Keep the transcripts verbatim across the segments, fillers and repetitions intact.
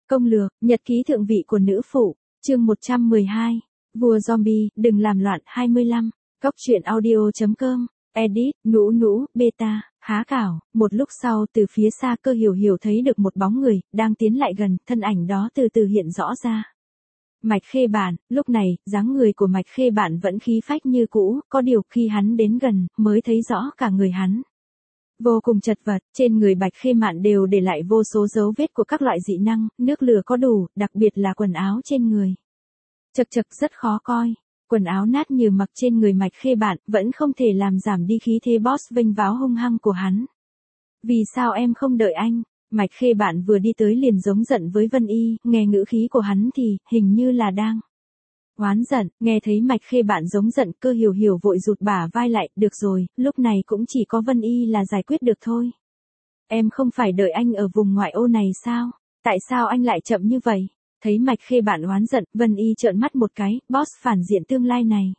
Công lược, nhật ký thượng vị của nữ phụ, chương một trăm mười hai, vua zombie, đừng làm loạn hai mươi lăm, Cóc truyện audio.com, edit, nũ nũ, beta, há cảo, một lúc sau từ phía xa Cơ Hiểu Hiểu thấy được một bóng người, đang tiến lại gần, thân ảnh đó từ từ hiện rõ ra. Mạch Khê Bản, lúc này, dáng người của Mạch Khê Bản vẫn khí phách như cũ, có điều khi hắn đến gần, mới thấy rõ cả người hắn. Vô cùng chật vật, trên người Bạch Khê Mạn đều để lại vô số dấu vết của các loại dị năng, nước lửa có đủ, đặc biệt là quần áo trên người. Chật chật rất khó coi, quần áo nát như mặc trên người Mạch Khê Bản, vẫn không thể làm giảm đi khí thế boss vênh váo hung hăng của hắn. Vì sao em không đợi anh? Mạch Khê Bản vừa đi tới liền giống giận với Vân Y, nghe ngữ khí của hắn thì, hình như là đang oán giận, nghe thấy Mạch Khê Bản giống giận, Cơ Hiểu Hiểu vội rụt bả vai lại, được rồi, lúc này cũng chỉ có Vân Y là giải quyết được thôi. Em không phải đợi anh ở vùng ngoại ô này sao? Tại sao anh lại chậm như vậy? Thấy Mạch Khê Bản oán giận, Vân Y trợn mắt một cái, boss phản diện tương lai này.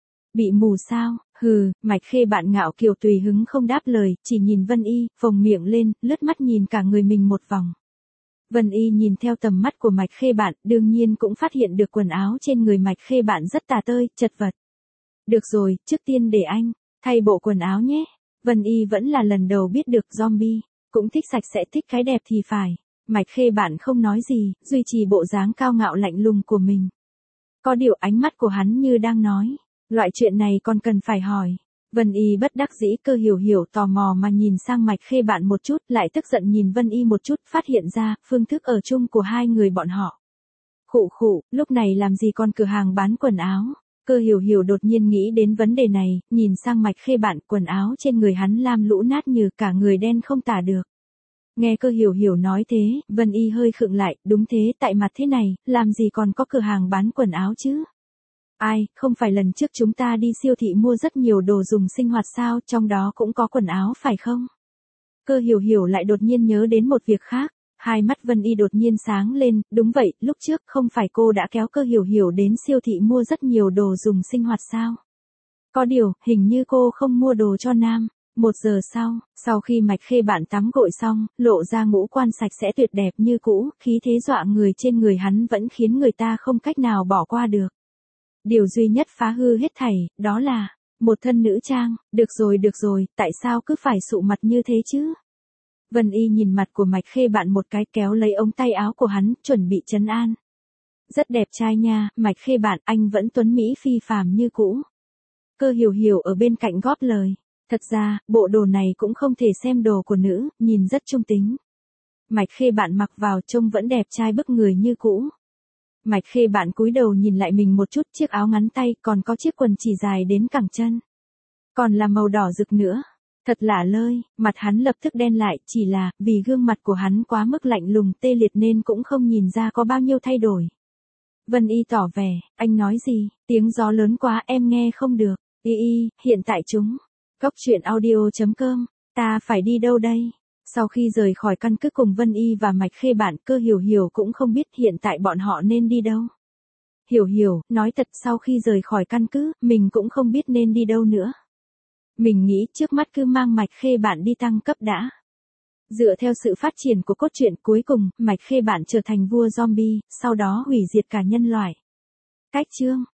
Bị mù sao? Hừ, Mạch Khê Bản ngạo kiều tùy hứng không đáp lời, chỉ nhìn Vân Y, phồng miệng lên, lướt mắt nhìn cả người mình một vòng. Vân Y nhìn theo tầm mắt của Mạch Khê Bản, đương nhiên cũng phát hiện được quần áo trên người Mạch Khê Bản rất tà tơi, chật vật. Được rồi, trước tiên để anh thay bộ quần áo nhé. Vân Y vẫn là lần đầu biết được zombie cũng thích sạch sẽ, thích cái đẹp thì phải. Mạch Khê Bản không nói gì, duy trì bộ dáng cao ngạo lạnh lùng của mình. Có điều ánh mắt của hắn như đang nói, loại chuyện này còn cần phải hỏi. Vân Y bất đắc dĩ, Cơ Hiểu Hiểu tò mò mà nhìn sang Mạch Khê Bản một chút, lại tức giận nhìn Vân Y một chút, phát hiện ra, phương thức ở chung của hai người bọn họ. Khụ khụ, lúc này làm gì còn cửa hàng bán quần áo? Cơ Hiểu Hiểu đột nhiên nghĩ đến vấn đề này, nhìn sang Mạch Khê Bản, quần áo trên người hắn lam lũ nát như cả người đen không tả được. Nghe Cơ Hiểu Hiểu nói thế, Vân Y hơi khựng lại, đúng thế, tại mặt thế này, làm gì còn có cửa hàng bán quần áo chứ? Ai, không phải lần trước chúng ta đi siêu thị mua rất nhiều đồ dùng sinh hoạt sao, trong đó cũng có quần áo phải không? Cơ Hiểu Hiểu lại đột nhiên nhớ đến một việc khác, hai mắt Vân Y đột nhiên sáng lên, đúng vậy, lúc trước không phải cô đã kéo Cơ Hiểu Hiểu đến siêu thị mua rất nhiều đồ dùng sinh hoạt sao? Có điều, hình như cô không mua đồ cho nam. Một giờ sau, sau khi Mạch Khê Bản tắm gội xong, lộ ra ngũ quan sạch sẽ tuyệt đẹp như cũ, khí thế dọa người trên người hắn vẫn khiến người ta không cách nào bỏ qua được. Điều duy nhất phá hư hết thảy, đó là một thân nữ trang. Được rồi được rồi, tại sao cứ phải sụ mặt như thế chứ? Vân Y nhìn mặt của Mạch Khê Bản một cái, kéo lấy ống tay áo của hắn, chuẩn bị trấn an. Rất đẹp trai nha, Mạch Khê Bản, anh vẫn tuấn mỹ phi phàm như cũ. Cơ Hiểu Hiểu ở bên cạnh góp lời. Thật ra, bộ đồ này cũng không thể xem đồ của nữ, nhìn rất trung tính. Mạch Khê Bản mặc vào trông vẫn đẹp trai bức người như cũ. Mạch Khê Bản cúi đầu nhìn lại mình một chút, chiếc áo ngắn tay, còn có chiếc quần chỉ dài đến cẳng chân. Còn là màu đỏ rực nữa. Thật lả lơi, mặt hắn lập tức đen lại, chỉ là, vì gương mặt của hắn quá mức lạnh lùng tê liệt nên cũng không nhìn ra có bao nhiêu thay đổi. Vân Y tỏ vẻ, anh nói gì, tiếng gió lớn quá em nghe không được. Y y, hiện tại chúng. Cóc truyện audio.com, ta phải đi đâu đây? Sau khi rời khỏi căn cứ cùng Vân Y và Mạch Khê Bản, Cơ Hiểu Hiểu cũng không biết hiện tại bọn họ nên đi đâu. Hiểu Hiểu, nói thật, sau khi rời khỏi căn cứ, mình cũng không biết nên đi đâu nữa. Mình nghĩ trước mắt cứ mang Mạch Khê Bản đi tăng cấp đã. Dựa theo sự phát triển của cốt truyện, cuối cùng, Mạch Khê Bản trở thành vua zombie, sau đó hủy diệt cả nhân loại. Cách chương